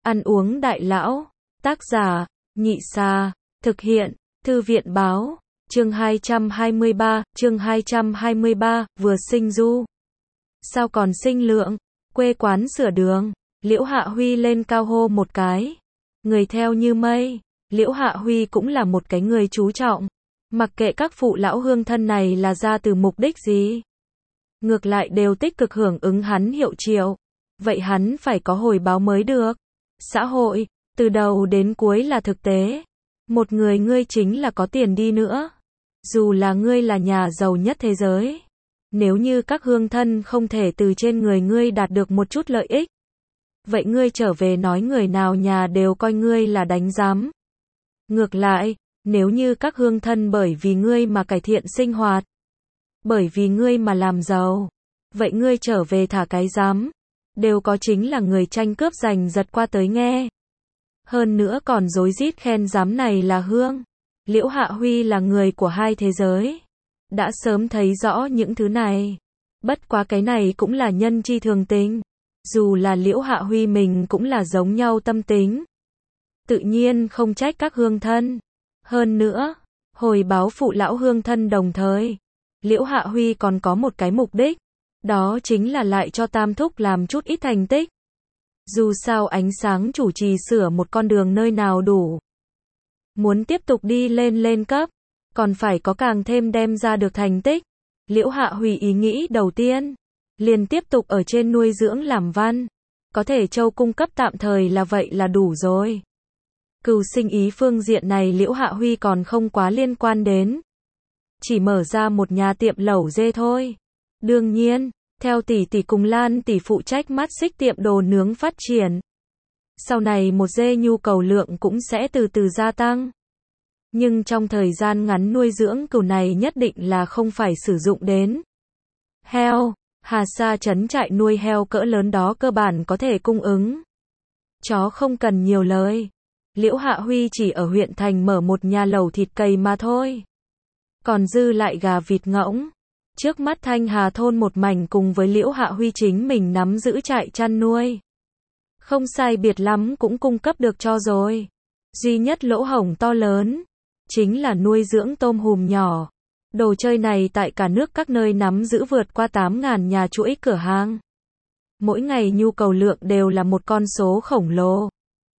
Ăn uống đại lão. Tác giả, Nhị Xa. Thực hiện, Thư viện báo. Chương 223, vừa sinh du. Sao còn sinh lượng? Quê quán sửa đường. Liễu Hạ Huy lên cao hô một cái. Người theo như mây. Liễu Hạ Huy cũng là một cái người chú trọng. Mặc kệ các phụ lão hương thân này là ra từ mục đích gì. Ngược lại đều tích cực hưởng ứng hắn hiệu triệu. Vậy hắn phải có hồi báo mới được. Xã hội, từ đầu đến cuối là thực tế. Một người ngươi chính là có tiền đi nữa. Dù là ngươi là nhà giàu nhất thế giới. Nếu như các hương thân không thể từ trên người ngươi đạt được một chút lợi ích. Vậy ngươi trở về nói người nào nhà đều coi ngươi là đánh giám. Ngược lại, nếu như các hương thân bởi vì ngươi mà cải thiện sinh hoạt. Bởi vì ngươi mà làm giàu. Vậy ngươi trở về thả cái giám. Đều có chính là người tranh cướp giành giật qua tới nghe. Hơn nữa còn rối rít khen giám này là hương. Liễu Hạ Huy là người của hai thế giới. Đã sớm thấy rõ những thứ này. Bất quá cái này cũng là nhân chi thường tình. Dù là Liễu Hạ Huy mình cũng là giống nhau tâm tính. Tự nhiên không trách các hương thân. Hơn nữa, hồi báo phụ lão hương thân đồng thời. Liễu Hạ Huy còn có một cái mục đích. Đó chính là lại cho Tam Thúc làm chút ít thành tích. Dù sao ánh sáng chủ trì sửa một con đường nơi nào đủ. Muốn tiếp tục đi lên cấp, còn phải có càng thêm đem ra được thành tích. Liễu Hạ Huy ý nghĩ đầu tiên, liền tiếp tục ở trên nuôi dưỡng làm văn. Có thể châu cung cấp tạm thời là vậy là đủ rồi. Cừu sinh ý phương diện này Liễu Hạ Huy còn không quá liên quan đến. Chỉ mở ra một nhà tiệm lẩu dê thôi. Đương nhiên, theo tỷ tỷ cùng Lan tỷ phụ trách mắt xích tiệm đồ nướng phát triển. Sau này một dê nhu cầu lượng cũng sẽ từ từ gia tăng. Nhưng trong thời gian ngắn nuôi dưỡng cừu này nhất định là không phải sử dụng đến heo. Hà Sa trấn trại nuôi heo cỡ lớn đó cơ bản có thể cung ứng. Chó không cần nhiều lời. Liễu Hạ Huy chỉ ở huyện thành mở một nhà lẩu thịt cầy mà thôi. Còn dư lại gà vịt ngỗng. Trước mắt Thanh Hà thôn một mảnh cùng với Liễu Hạ Huy chính mình nắm giữ trại chăn nuôi. Không sai biệt lắm cũng cung cấp được cho rồi. Duy nhất lỗ hổng to lớn. Chính là nuôi dưỡng tôm hùm nhỏ. Đồ chơi này tại cả nước các nơi nắm giữ vượt qua 8.000 nhà chuỗi cửa hàng. Mỗi ngày nhu cầu lượng đều là một con số khổng lồ.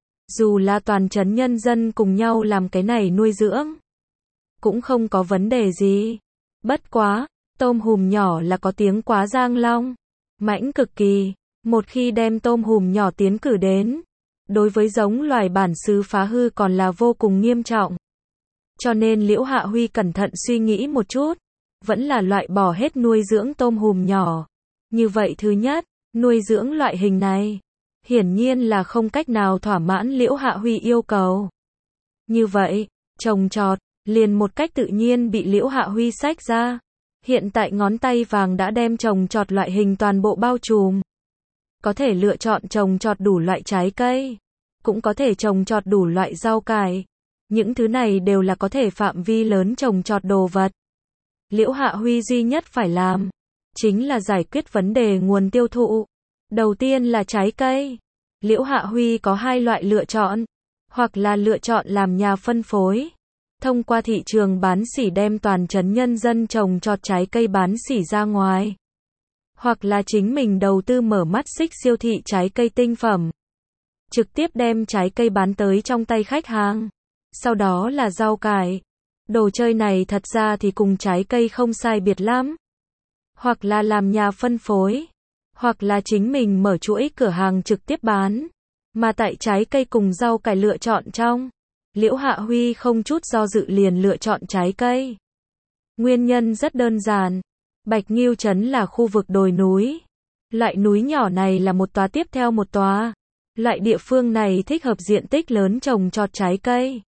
Dù là toàn trấn nhân dân cùng nhau làm cái này nuôi dưỡng. Cũng không có vấn đề gì. Bất quá, tôm hùm nhỏ là có tiếng quá giang long. Mãnh cực kỳ. Một khi đem tôm hùm nhỏ tiến cử đến. Đối với giống loài bản xứ phá hư còn là vô cùng nghiêm trọng. Cho nên Liễu Hạ Huy cẩn thận suy nghĩ một chút. Vẫn là loại bỏ hết nuôi dưỡng tôm hùm nhỏ. Như vậy thứ nhất, nuôi dưỡng loại hình này. Hiển nhiên là không cách nào thỏa mãn Liễu Hạ Huy yêu cầu. Như vậy, trồng trọt, liền một cách tự nhiên bị Liễu Hạ Huy xách ra. Hiện tại ngón tay vàng đã đem trồng trọt loại hình toàn bộ bao trùm. Có thể lựa chọn trồng trọt đủ loại trái cây. Cũng có thể trồng trọt đủ loại rau cải. Những thứ này đều là có thể phạm vi lớn trồng trọt đồ vật. Liễu Hạ Huy duy nhất phải làm. Chính là giải quyết vấn đề nguồn tiêu thụ. Đầu tiên là trái cây. Liễu Hạ Huy có hai loại lựa chọn. Hoặc là lựa chọn làm nhà phân phối. Thông qua thị trường bán sỉ đem toàn trấn nhân dân trồng trọt trái cây bán sỉ ra ngoài. Hoặc là chính mình đầu tư mở mắt xích siêu thị trái cây tinh phẩm. Trực tiếp đem trái cây bán tới trong tay khách hàng. Sau đó là rau cải. Đồ chơi này thật ra thì cùng trái cây không sai biệt lắm. Hoặc là làm nhà phân phối. Hoặc là chính mình mở chuỗi cửa hàng trực tiếp bán. Mà tại trái cây cùng rau cải lựa chọn trong. Liễu Hạ Huy không chút do dự liền lựa chọn trái cây. Nguyên nhân rất đơn giản. Bạch Nghiêu trấn là khu vực đồi núi. Loại núi nhỏ này là một tòa tiếp theo một tòa. Loại địa phương này thích hợp diện tích lớn trồng trọt trái cây.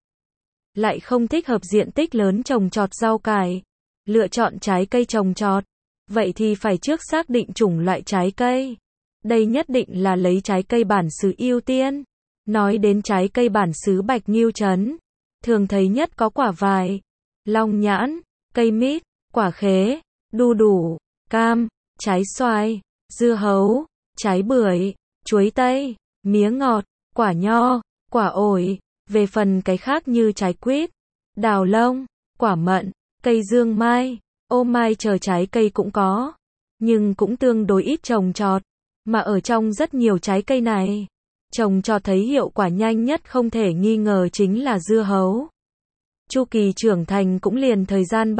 Lại không thích hợp diện tích lớn trồng trọt rau cải. Lựa chọn trái cây trồng trọt. Vậy thì phải trước xác định chủng loại trái cây. Đây nhất định là lấy trái cây bản xứ ưu tiên. Nói đến trái cây bản xứ Bạch Nghiêu trấn, thường thấy nhất có quả vải, long nhãn, cây mít, quả khế, đu đủ, cam, trái xoài, dưa hấu, trái bưởi, chuối tây, mía ngọt, quả nho, quả ổi, về phần cái khác như trái quýt, đào lông, quả mận, cây dương mai, ô mai chờ trái cây cũng có, nhưng cũng tương đối ít trồng trọt, mà ở trong rất nhiều trái cây này, trồng cho thấy hiệu quả nhanh nhất không thể nghi ngờ chính là dưa hấu. Chu kỳ trưởng thành cũng liền thời gian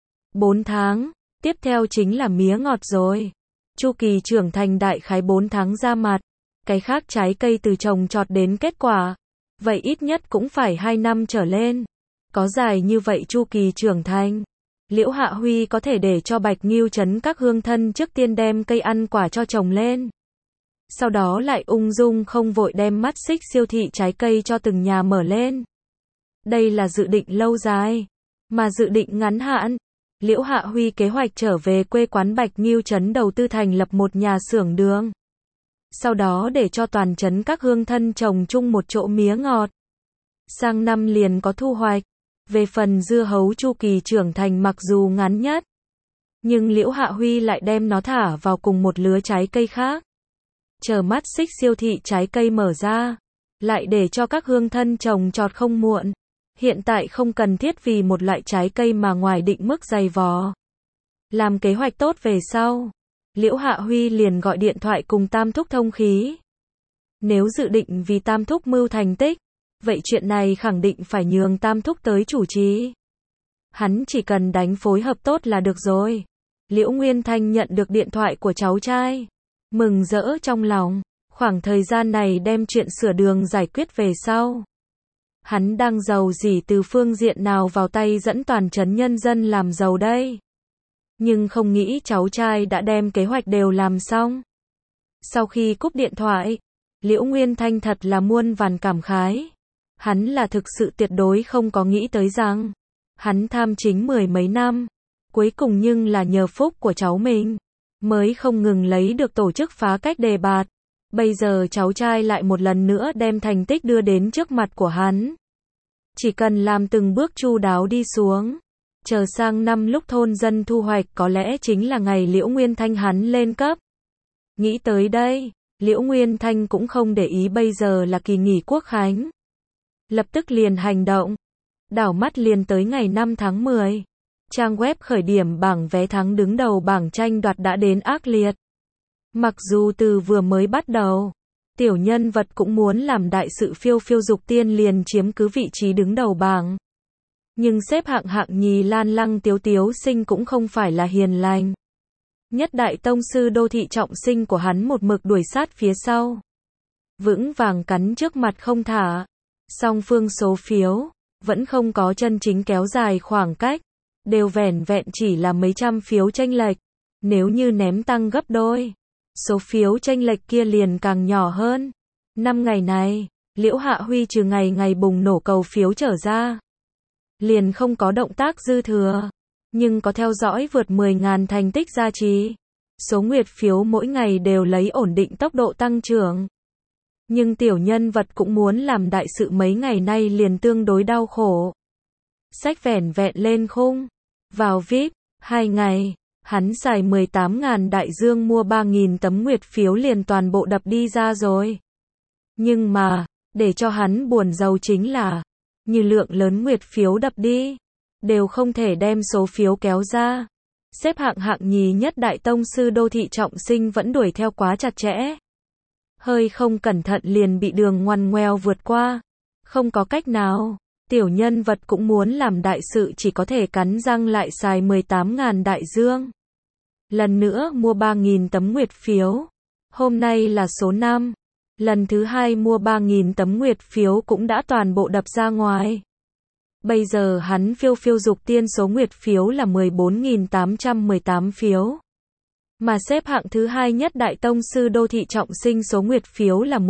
3-4 tháng, tiếp theo chính là mía ngọt rồi. Chu kỳ trưởng thành đại khái 4 tháng ra mặt, cái khác trái cây từ trồng trọt đến kết quả, vậy ít nhất cũng phải 2 năm trở lên. Có dài như vậy chu kỳ trưởng thành, Liễu Hạ Huy có thể để cho Bạch Ngưu Trấn các hương thân trước tiên đem cây ăn quả cho trồng lên. Sau đó lại ung dung không vội đem mắt xích siêu thị trái cây cho từng nhà mở lên. Đây là dự định lâu dài, mà dự định ngắn hạn. Liễu Hạ Huy kế hoạch trở về quê quán Bạch Ngưu Trấn đầu tư thành lập một nhà xưởng đường. Sau đó để cho toàn trấn các hương thân trồng chung một chỗ mía ngọt. Sang năm liền có thu hoạch. Về phần dưa hấu chu kỳ trưởng thành mặc dù ngắn nhất, nhưng Liễu Hạ Huy lại đem nó thả vào cùng một lứa trái cây khác. Chờ mắt xích siêu thị trái cây mở ra, lại để cho các hương thân trồng trọt không muộn. Hiện tại không cần thiết vì một loại trái cây mà ngoài định mức dày vò. Làm kế hoạch tốt về sau, Liễu Hạ Huy liền gọi điện thoại cùng Tam Thúc thông khí. Nếu dự định vì Tam Thúc mưu thành tích, vậy chuyện này khẳng định phải nhường Tam Thúc tới chủ trì. Hắn chỉ cần đánh phối hợp tốt là được rồi. Liễu Nguyên Thanh nhận được điện thoại của cháu trai, mừng rỡ trong lòng. Khoảng thời gian này đem chuyện sửa đường giải quyết về sau, hắn đang giàu gì từ phương diện nào vào tay dẫn toàn trấn nhân dân làm giàu đây. Nhưng không nghĩ cháu trai đã đem kế hoạch đều làm xong. Sau khi cúp điện thoại, Liễu Nguyên Thanh thật là muôn vàn cảm khái. Hắn là thực sự tuyệt đối không có nghĩ tới rằng, hắn tham chính 10 mấy năm, cuối cùng nhưng là nhờ phúc của cháu mình, mới không ngừng lấy được tổ chức phá cách đề bạt. Bây giờ cháu trai lại một lần nữa đem thành tích đưa đến trước mặt của hắn. Chỉ cần làm từng bước chu đáo đi xuống, chờ sang năm lúc thôn dân thu hoạch có lẽ chính là ngày Liễu Nguyên Thanh hắn lên cấp. Nghĩ tới đây, Liễu Nguyên Thanh cũng không để ý bây giờ là kỳ nghỉ quốc khánh. Lập tức liền hành động. Đảo mắt liền tới ngày 5 tháng 10. Trang web khởi điểm bảng vé thắng đứng đầu bảng tranh đoạt đã đến ác liệt. Mặc dù từ vừa mới bắt đầu, tiểu nhân vật cũng muốn làm đại sự phiêu phiêu dục tiên liền chiếm cứ vị trí đứng đầu bảng. Nhưng xếp hạng nhì Lan Lăng Tiếu Tiếu Sinh cũng không phải là hiền lành. Nhất đại tông sư Đô Thị Trọng Sinh của hắn một mực đuổi sát phía sau, vững vàng cắn trước mặt không thả. Song phương số phiếu vẫn không có chân chính kéo dài khoảng cách, đều vẻn vẹn chỉ là mấy trăm phiếu chênh lệch. Nếu như ném tăng gấp đôi, số phiếu chênh lệch kia liền càng nhỏ hơn. 5 ngày này, Liễu Hạ Huy trừ ngày bùng nổ cầu phiếu trở ra, liền không có động tác dư thừa, nhưng có theo dõi vượt 10.000 thành tích gia trì. Số nguyệt phiếu mỗi ngày đều lấy ổn định tốc độ tăng trưởng. Nhưng tiểu nhân vật cũng muốn làm đại sự mấy ngày nay liền tương đối đau khổ. Sách vẻn vẹn lên khung, vào VIP, 2 ngày, hắn xài 18.000 đại dương mua 3.000 tấm nguyệt phiếu liền toàn bộ đập đi ra rồi. Nhưng mà, để cho hắn buồn rầu chính là, như lượng lớn nguyệt phiếu đập đi, đều không thể đem số phiếu kéo ra. Xếp hạng nhì nhất đại tông sư Đô Thị Trọng Sinh vẫn đuổi theo quá chặt chẽ. Hơi không cẩn thận liền bị đường ngoằn ngoèo vượt qua. Không có cách nào, tiểu nhân vật cũng muốn làm đại sự chỉ có thể cắn răng lại xài 18.000 đại dương. Lần nữa mua 3.000 tấm nguyệt phiếu. Hôm nay là số 5. Lần thứ 2 mua 3.000 tấm nguyệt phiếu cũng đã toàn bộ đập ra ngoài. Bây giờ hắn phiêu phiêu dục tiên số nguyệt phiếu là 14.818 phiếu. Mà xếp hạng thứ 2 nhất đại tông sư Đô Thị Trọng Sinh số nguyệt phiếu là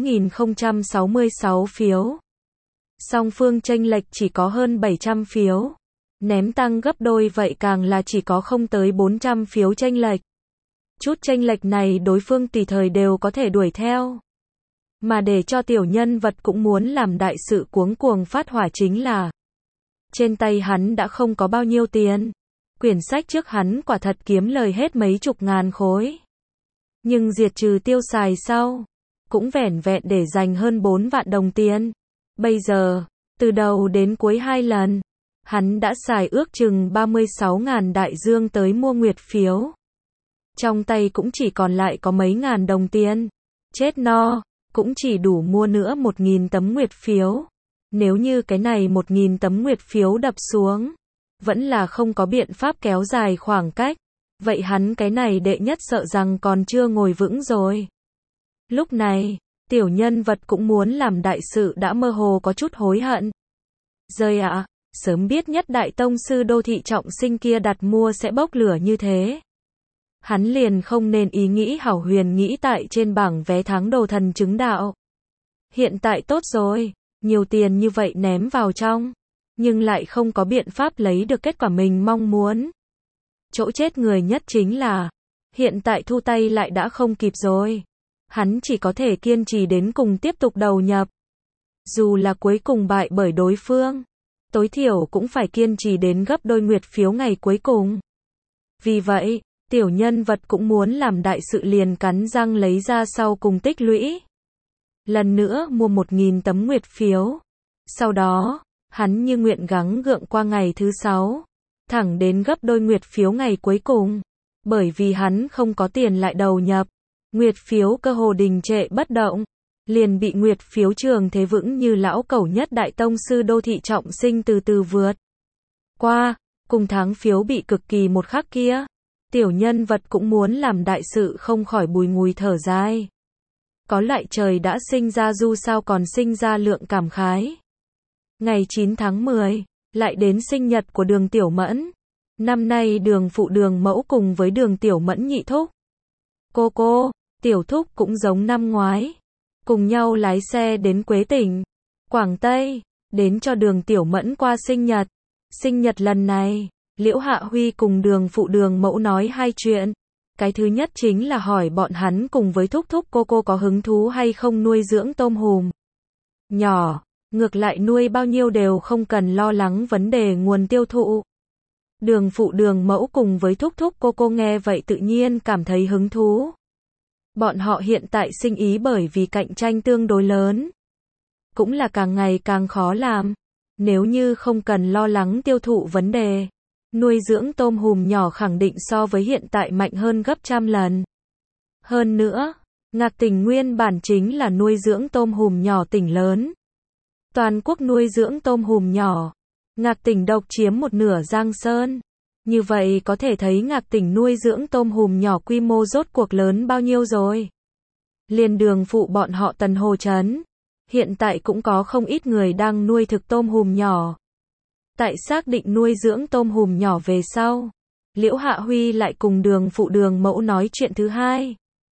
14.066 phiếu. Song phương chênh lệch chỉ có hơn 700 phiếu. Ném tăng gấp đôi vậy càng là chỉ có không tới 400 phiếu chênh lệch. Chút chênh lệch này đối phương tùy thời đều có thể đuổi theo. Mà để cho tiểu nhân vật cũng muốn làm đại sự cuống cuồng phát hỏa chính là, trên tay hắn đã không có bao nhiêu tiền. Quyển sách trước hắn quả thật kiếm lời hết mấy chục ngàn khối. Nhưng diệt trừ tiêu xài sau, cũng vẻn vẹn để dành hơn 4 vạn đồng tiền. Bây giờ, từ đầu đến cuối 2 lần, hắn đã xài ước chừng 36.000 đại dương tới mua nguyệt phiếu. Trong tay cũng chỉ còn lại có mấy ngàn đồng tiền. Chết no, cũng chỉ đủ mua nữa 1.000 tấm nguyệt phiếu. Nếu như cái này 1.000 tấm nguyệt phiếu đập xuống, vẫn là không có biện pháp kéo dài khoảng cách. Vậy hắn cái này đệ nhất sợ rằng còn chưa ngồi vững rồi. Lúc này, tiểu nhân vật cũng muốn làm đại sự đã mơ hồ có chút hối hận. Rơi ạ, sớm biết nhất đại tông sư đô thị trọng sinh kia đặt mua sẽ bốc lửa như thế. Hắn liền không nên ý nghĩ hảo huyền nghĩ tại trên bảng vé thắng đồ thần chứng đạo. Hiện tại tốt rồi, nhiều tiền như vậy ném vào trong, nhưng lại không có biện pháp lấy được kết quả mình mong muốn. Chỗ chết người nhất chính là, hiện tại thu tay lại đã không kịp rồi. Hắn chỉ có thể kiên trì đến cùng tiếp tục đầu nhập. Dù là cuối cùng bại bởi đối phương, tối thiểu cũng phải kiên trì đến gấp đôi nguyệt phiếu ngày cuối cùng. Vì vậy, tiểu nhân vật cũng muốn làm đại sự liền cắn răng lấy ra sau cùng tích lũy. Lần nữa mua 1.000 tấm nguyệt phiếu. Sau đó, hắn như nguyện gắng gượng qua ngày thứ 6, thẳng đến gấp đôi nguyệt phiếu ngày cuối cùng. Bởi vì hắn không có tiền lại đầu nhập, nguyệt phiếu cơ hồ đình trệ bất động, liền bị nguyệt phiếu trường thế vững như lão cẩu nhất đại tông sư đô thị trọng sinh từ từ vượt qua, cùng tháng phiếu bị cực kỳ một khắc kia. Tiểu nhân vật cũng muốn làm đại sự không khỏi bùi ngùi thở dài. Có lại trời đã sinh ra du sao còn sinh ra lượng cảm khái. Ngày 9 tháng 10, lại đến sinh nhật của Đường Tiểu Mẫn. Năm nay Đường phụ Đường mẫu cùng với Đường Tiểu Mẫn nhị thúc. Cô, Tiểu thúc cũng giống năm ngoái. Cùng nhau lái xe đến Quế Tỉnh, Quảng Tây, đến cho Đường Tiểu Mẫn qua sinh nhật. Sinh nhật lần này, Liễu Hạ Huy cùng Đường phụ Đường mẫu nói hai chuyện. Cái thứ nhất chính là hỏi bọn hắn cùng với thúc thúc cô có hứng thú hay không nuôi dưỡng tôm hùm nhỏ, ngược lại nuôi bao nhiêu đều không cần lo lắng vấn đề nguồn tiêu thụ. Đường phụ Đường mẫu cùng với thúc thúc cô nghe vậy tự nhiên cảm thấy hứng thú. Bọn họ hiện tại sinh ý bởi vì cạnh tranh tương đối lớn, cũng là càng ngày càng khó làm. Nếu như không cần lo lắng tiêu thụ vấn đề, nuôi dưỡng tôm hùm nhỏ khẳng định so với hiện tại mạnh hơn gấp trăm lần. Hơn nữa, Ngạc Tỉnh nguyên bản chính là nuôi dưỡng tôm hùm nhỏ tỉnh lớn. Toàn quốc nuôi dưỡng tôm hùm nhỏ, Ngạc Tỉnh độc chiếm một nửa Giang Sơn. Như vậy có thể thấy Ngạc Tỉnh nuôi dưỡng tôm hùm nhỏ quy mô rốt cuộc lớn bao nhiêu rồi. Liền Đường phụ bọn họ Tần Hồ Trấn, hiện tại cũng có không ít người đang nuôi thực tôm hùm nhỏ. Tại xác định nuôi dưỡng tôm hùm nhỏ về sau, Liễu Hạ Huy lại cùng Đường phụ Đường mẫu nói chuyện thứ hai.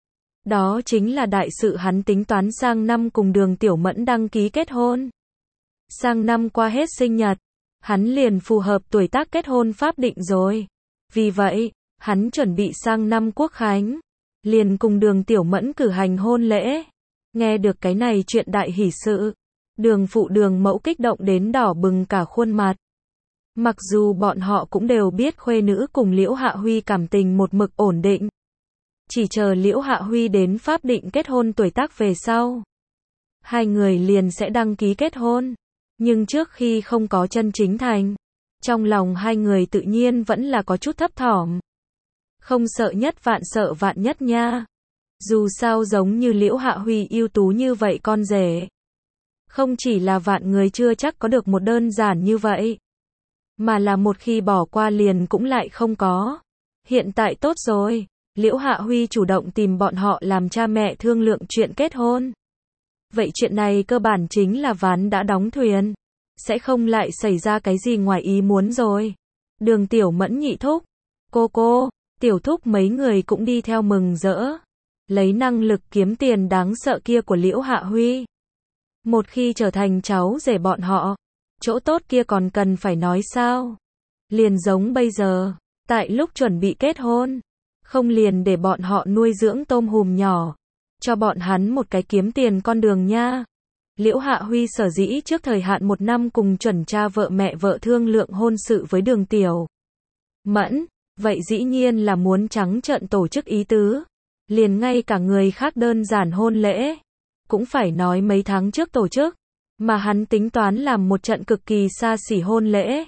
Đó chính là đại sự hắn tính toán sang năm cùng Đường Tiểu Mẫn đăng ký kết hôn. Sang năm qua hết sinh nhật, hắn liền phù hợp tuổi tác kết hôn pháp định rồi. Vì vậy, hắn chuẩn bị sang năm Quốc Khánh, liền cùng Đường Tiểu Mẫn cử hành hôn lễ. Nghe được cái này chuyện đại hỷ sự, Đường phụ Đường mẫu kích động đến đỏ bừng cả khuôn mặt. Mặc dù bọn họ cũng đều biết khuê nữ cùng Liễu Hạ Huy cảm tình một mực ổn định. Chỉ chờ Liễu Hạ Huy đến pháp định kết hôn tuổi tác về sau, hai người liền sẽ đăng ký kết hôn. Nhưng trước khi không có chân chính thành, trong lòng hai người tự nhiên vẫn là có chút thấp thỏm. Không sợ sợ vạn nhất nha. Dù sao giống như Liễu Hạ Huy ưu tú như vậy con rể, không chỉ là vạn người chưa chắc có được một đơn giản như vậy, mà là một khi bỏ qua liền cũng lại không có. Hiện tại tốt rồi, Liễu Hạ Huy chủ động tìm bọn họ làm cha mẹ thương lượng chuyện kết hôn. Vậy chuyện này cơ bản chính là ván đã đóng thuyền, sẽ không lại xảy ra cái gì ngoài ý muốn rồi. Đường Tiểu Mẫn nhị thúc, cô, Tiểu thúc mấy người cũng đi theo mừng rỡ. Lấy năng lực kiếm tiền đáng sợ kia của Liễu Hạ Huy, một khi trở thành cháu rể bọn họ, chỗ tốt kia còn cần phải nói sao. Liền giống bây giờ, tại lúc chuẩn bị kết hôn, không liền để bọn họ nuôi dưỡng tôm hùm nhỏ, cho bọn hắn một cái kiếm tiền con đường nha. Liễu Hạ Huy sở dĩ trước thời hạn 1 năm cùng chuẩn cha vợ mẹ vợ thương lượng hôn sự với Đường Tiểu Mẫn, vậy dĩ nhiên là muốn trắng trợn tổ chức ý tứ. Liền ngay cả người khác đơn giản hôn lễ, cũng phải nói mấy tháng trước tổ chức, mà hắn tính toán làm một trận cực kỳ xa xỉ hôn lễ.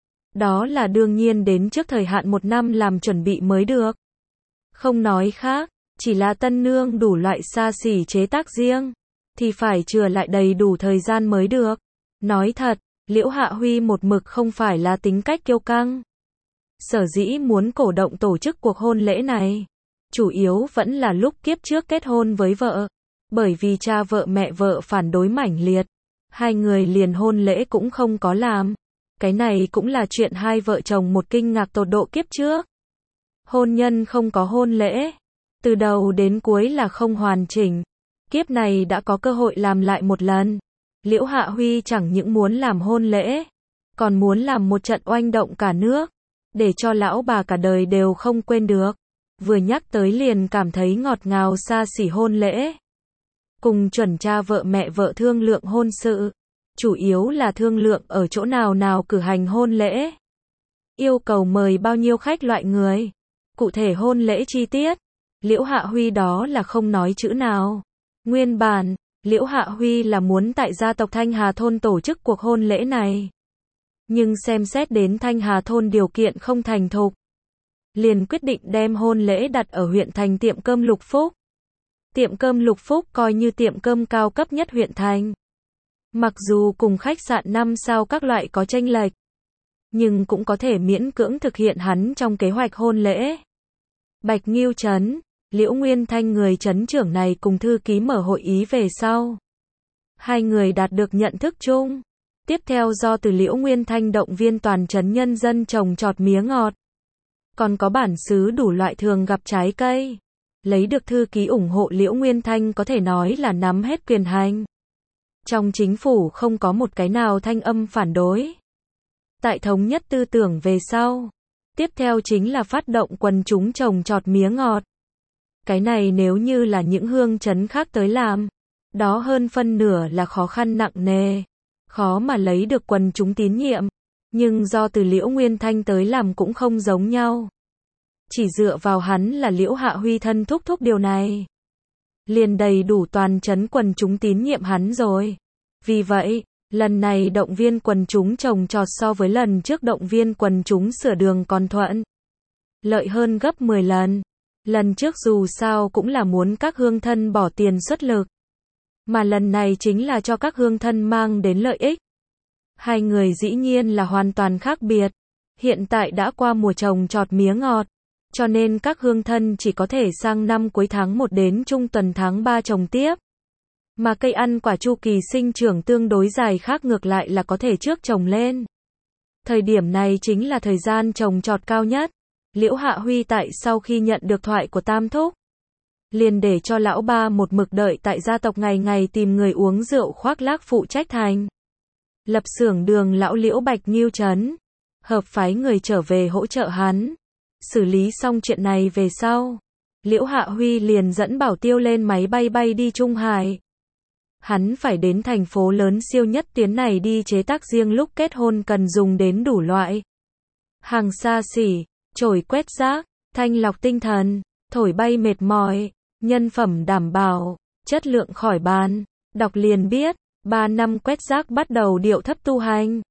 Đó là đương nhiên đến trước thời hạn 1 năm làm chuẩn bị mới được. Không nói khác, chỉ là tân nương đủ loại xa xỉ chế tác riêng, thì phải chừa lại đầy đủ thời gian mới được. Nói thật, Liễu Hạ Huy một mực không phải là tính cách kiêu căng. Sở dĩ muốn cổ động tổ chức cuộc hôn lễ này, chủ yếu vẫn là lúc kiếp trước kết hôn với vợ. Bởi vì cha vợ mẹ vợ phản đối mãnh liệt, hai người liền hôn lễ cũng không có làm. Cái này cũng là chuyện hai vợ chồng một kinh ngạc tột độ kiếp trước. Hôn nhân không có hôn lễ, từ đầu đến cuối là không hoàn chỉnh. Kiếp này đã có cơ hội làm lại một lần. Liễu Hạ Huy chẳng những muốn làm hôn lễ, còn muốn làm một trận oanh động cả nước, để cho lão bà cả đời đều không quên được. Vừa nhắc tới liền cảm thấy ngọt ngào xa xỉ hôn lễ. Cùng chuẩn cha vợ mẹ vợ thương lượng hôn sự, chủ yếu là thương lượng ở chỗ nào cử hành hôn lễ. Yêu cầu mời bao nhiêu khách loại người. Cụ thể hôn lễ chi tiết, Liễu Hạ Huy đó là không nói chữ nào. Nguyên bản, Liễu Hạ Huy là muốn tại gia tộc Thanh Hà Thôn tổ chức cuộc hôn lễ này. Nhưng xem xét đến Thanh Hà Thôn điều kiện không thành thục, liền quyết định đem hôn lễ đặt ở huyện thành tiệm cơm Lục Phúc. Tiệm cơm Lục Phúc coi như tiệm cơm cao cấp nhất huyện thành. Mặc dù cùng khách sạn 5 sao các loại có chênh lệch, nhưng cũng có thể miễn cưỡng thực hiện hắn trong kế hoạch hôn lễ. Bạch Nghiêu trấn, Liễu Nguyên Thanh người trấn trưởng này cùng thư ký mở hội ý về sau. Hai người đạt được nhận thức chung. Tiếp theo do từ Liễu Nguyên Thanh động viên toàn trấn nhân dân trồng trọt mía ngọt. Còn có bản xứ đủ loại thường gặp trái cây. Lấy được thư ký ủng hộ Liễu Nguyên Thanh có thể nói là nắm hết quyền hành. Trong chính phủ không có một cái nào thanh âm phản đối. Tại thống nhất tư tưởng về sau, tiếp theo chính là phát động quần chúng trồng trọt mía ngọt. Cái này nếu như là những hương trấn khác tới làm, đó hơn phân nửa là khó khăn nặng nề, khó mà lấy được quần chúng tín nhiệm. Nhưng do từ Liễu Nguyên Thanh tới làm cũng không giống nhau. Chỉ dựa vào hắn là Liễu Hạ Huy thân thúc thúc điều này, liền đầy đủ toàn trấn quần chúng tín nhiệm hắn rồi. Vì vậy, lần này động viên quần chúng trồng trọt so với lần trước động viên quần chúng sửa đường còn thuận lợi hơn gấp 10 lần. Lần trước dù sao cũng là muốn các hương thân bỏ tiền xuất lực, mà lần này chính là cho các hương thân mang đến lợi ích. Hai người dĩ nhiên là hoàn toàn khác biệt. Hiện tại đã qua mùa trồng trọt mía ngọt, cho nên các hương thân chỉ có thể sang năm cuối tháng 1 đến trung tuần tháng 3 trồng tiếp. Mà cây ăn quả chu kỳ sinh trưởng tương đối dài khác ngược lại là có thể trước trồng lên. Thời điểm này chính là thời gian trồng trọt cao nhất. Liễu Hạ Huy tại sau khi nhận được thoại của Tam Thúc, liền để cho lão ba một mực đợi tại gia tộc ngày ngày tìm người uống rượu khoác lác phụ trách thành lập xưởng đường lão Liễu Bạch Nghiêu trấn, hợp phái người trở về hỗ trợ hắn. Xử lý xong chuyện này về sau, Liễu Hạ Huy liền dẫn bảo tiêu lên máy bay bay đi Trung Hải. Hắn phải đến thành phố lớn siêu nhất tiến này đi chế tác riêng lúc kết hôn cần dùng đến đủ loại hàng xa xỉ, chổi quét rác, thanh lọc tinh thần, thổi bay mệt mỏi, nhân phẩm đảm bảo, chất lượng khỏi bàn. Đọc liền biết, 3 năm quét rác bắt đầu điệu thấp tu hành.